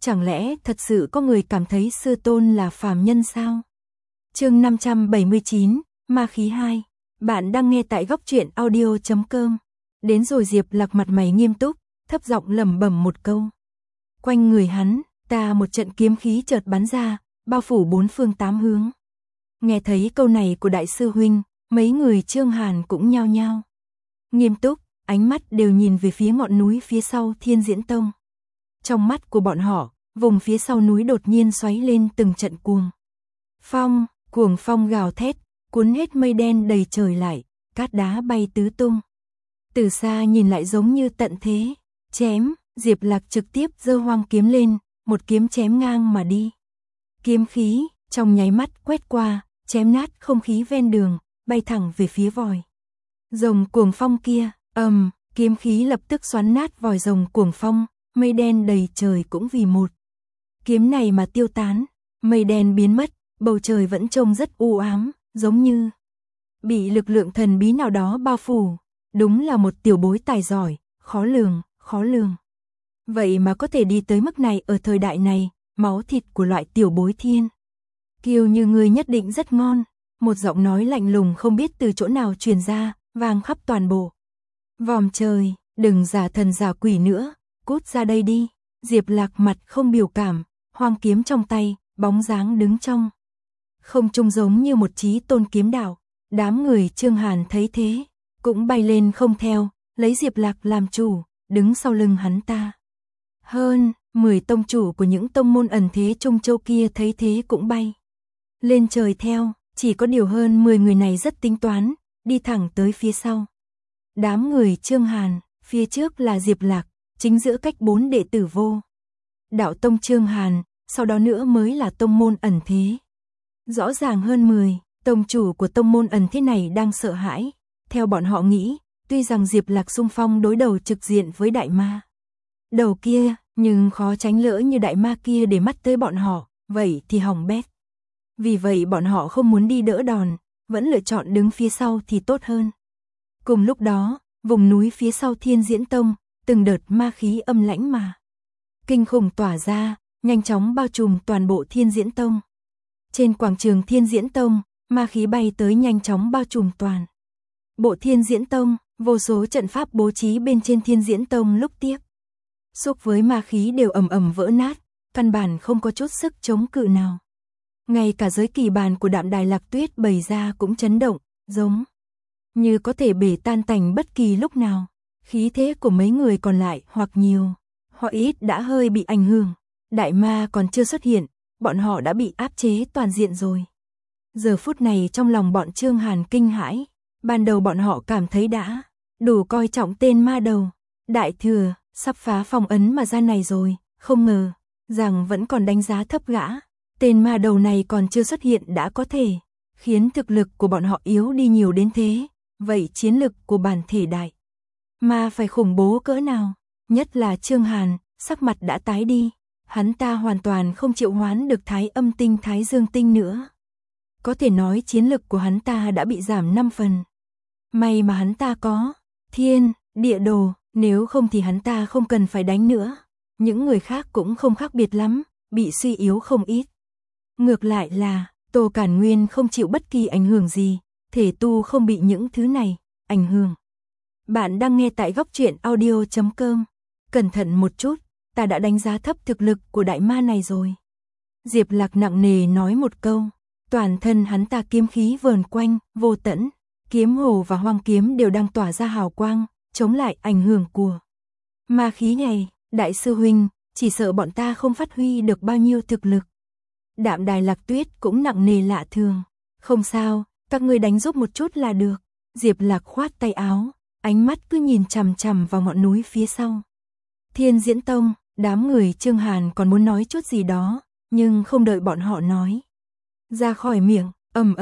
Chẳng lẽ thật sự có người cảm thấy sư tôn là phàm nhân sao? Chương 579, Ma khí 2. Bạn đang nghe tại góc truyện audio.com. Đến rồi Diệp Lạc mặt mày nghiêm túc, thấp giọng lẩm bẩm một câu. Quanh người hắn, một trận kiếm khí chợt bắn ra, bao phủ bốn phương tám hướng. Nghe thấy câu này của đại sư huynh, mấy người Trương Hàn cũng nhao nhao. Nghiêm túc, ánh mắt đều nhìn về phía ngọn núi phía sau Thiên Diễn Tông. Trong mắt của bọn họ, vùng phía sau núi đột nhiên xoáy lên từng trận cuồng phong gào thét, cuốn hết mây đen đầy trời lại, cát đá bay tứ tung. Từ xa nhìn lại giống như tận thế, chém, Diệp Lạc trực tiếp giơ hoang kiếm lên, một kiếm chém ngang mà đi. Kiếm khí, trong nháy mắt quét qua, chém nát không khí ven đường, bay thẳng về phía vòi rồng cuồng phong kia, kiếm khí lập tức xoắn nát vòi rồng cuồng phong, mây đen đầy trời cũng vì một kiếm này mà tiêu tán, mây đen biến mất, bầu trời vẫn trông rất u ám, giống như bị lực lượng thần bí nào đó bao phủ. Đúng là một tiểu bối tài giỏi, khó lường. Vậy mà có thể đi tới mức này ở thời đại này, máu thịt của loại tiểu bối thiên kiêu như ngươi nhất định rất ngon. Một giọng nói lạnh lùng không biết từ chỗ nào truyền ra, vang khắp toàn bộ vòm trời. Đừng giả thần giả quỷ nữa, cút ra đây đi. Diệp Lạc mặt không biểu cảm, hoang kiếm trong tay, bóng dáng đứng trong không trung giống như một chí tôn kiếm đạo. Đám người Trương Hàn thấy thế, cũng bay lên không theo, lấy Diệp Lạc làm chủ, đứng sau lưng hắn ta. Hơn 10 tông chủ của những tông môn ẩn thế Trung Châu kia thấy thế cũng bay lên trời theo, chỉ có điều hơn 10 người này rất tính toán, đi thẳng tới phía sau. Đám người Trương Hàn, phía trước là Diệp Lạc, chính giữa cách 4 đệ tử Vô Đạo Tông Trương Hàn, sau đó nữa mới là tông môn ẩn thế. Rõ ràng hơn 10 tông chủ của tông môn ẩn thế này đang sợ hãi. Theo bọn họ nghĩ, tuy rằng Diệp Lạc xung phong đối đầu trực diện với đại ma đầu kia, nhưng khó tránh lỡ như đại ma kia để mắt tới bọn họ, vậy thì hỏng bét. Vì vậy bọn họ không muốn đi đỡ đòn, vẫn lựa chọn đứng phía sau thì tốt hơn. Cùng lúc đó, vùng núi phía sau Thiên Diễn Tông, từng đợt ma khí âm lãnh mà kinh khủng tỏa ra, nhanh chóng bao trùm toàn bộ Thiên Diễn Tông. Trên quảng trường Thiên Diễn Tông, ma khí bay tới nhanh chóng bao trùm toàn bộ Thiên Diễn Tông, vô số trận pháp bố trí bên trên Thiên Diễn Tông lúc tiếp xúc với ma khí đều ầm vỡ nát, căn bản không có chút sức chống cự nào. Ngay cả giới kỳ bàn của Đạm Đài Lạc Tuyết bày ra cũng chấn động, giống như có thể bể tan tành bất kỳ lúc nào. Khí thế của mấy người còn lại hoặc nhiều, hoặc ít đã hơi bị ảnh hưởng. Đại ma còn chưa xuất hiện, bọn họ đã bị áp chế toàn diện rồi. Giờ phút này trong lòng bọn Trương Hàn kinh hãi. Ban đầu bọn họ cảm thấy đã đủ coi trọng tên ma đầu Đại Thừa, sắp phá phong ấn mà ra này rồi, không ngờ rằng vẫn còn đánh giá thấp gã. Tên ma đầu này còn chưa xuất hiện đã có thể khiến thực lực của bọn họ yếu đi nhiều đến thế. Vậy chiến lực của bản thể đại ma phải khủng bố cỡ nào? Nhất là Trương Hàn, sắc mặt đã tái đi. Hắn ta hoàn toàn không triệu hoán được Thái Âm Tinh Thái Dương Tinh nữa. Có thể nói chiến lực của hắn ta đã bị giảm 5 phần. May mà hắn ta có thiên, địa đồ, nếu không thì hắn ta không cần phải đánh nữa. Những người khác cũng không khác biệt lắm, bị suy yếu không ít. Ngược lại là, Tô Cản Nguyên không chịu bất kỳ ảnh hưởng gì, thể tu không bị những thứ này ảnh hưởng. Bạn đang nghe tại góc truyện audio.com. Cẩn thận một chút, ta đã đánh giá thấp thực lực của đại ma này rồi. Diệp Lạc nặng nề nói một câu, toàn thân hắn ta kiếm khí vờn quanh, vô tận. Kiếm hồ và hoang kiếm đều đang tỏa ra hào quang, chống lại ảnh hưởng của ma khí này. Đại sư huynh, chỉ sợ bọn ta không phát huy được bao nhiêu thực lực. Đạm Đài Lạc Tuyết cũng nặng nề lạ thường. Không sao, các ngươi đánh giúp một chút là được. Diệp Lạc khoát tay áo, ánh mắt cứ nhìn chằm chằm vào ngọn núi phía sau Thiên Diễn Tông. Đám người Trương Hàn còn muốn nói chút gì đó, nhưng không đợi bọn họ nói ra khỏi miệng,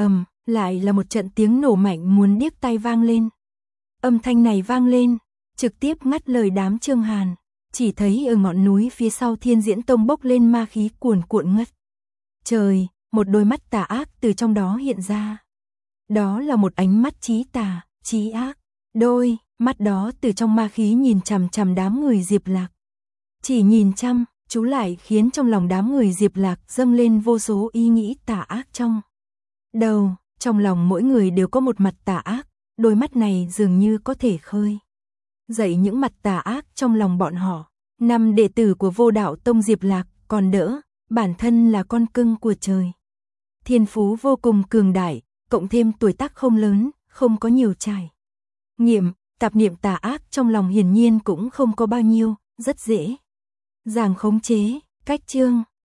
lại là một trận tiếng nổ mạnh muốn điếc tai vang lên. Âm thanh này vang lên, trực tiếp ngắt lời đám Trương Hàn. Chỉ thấy ở ngọn núi phía sau Thiên Diễn Tông bốc lên ma khí cuồn cuộn ngất trời, một đôi mắt tà ác từ trong đó hiện ra. Đó là một ánh mắt chí tà, chí ác. Đôi mắt đó từ trong ma khí nhìn chằm chằm đám người Diệp Lạc. Chỉ nhìn chăm chú lại khiến trong lòng đám người Diệp Lạc dâng lên vô số ý nghĩ tà ác trong đầu. Trong lòng mỗi người đều có một mặt tà ác, đôi mắt này dường như có thể khơi dậy những mặt tà ác trong lòng bọn họ. 5 đệ tử của Vô Đạo Tông Diệp Lạc còn đỡ, bản thân là con cưng của trời. Thiên phú vô cùng cường đại, cộng thêm tuổi tác không lớn, không có nhiều trải nghiệm, tạp niệm tà ác trong lòng hiển nhiên cũng không có bao nhiêu, rất dễ dàng khống chế. Cách chương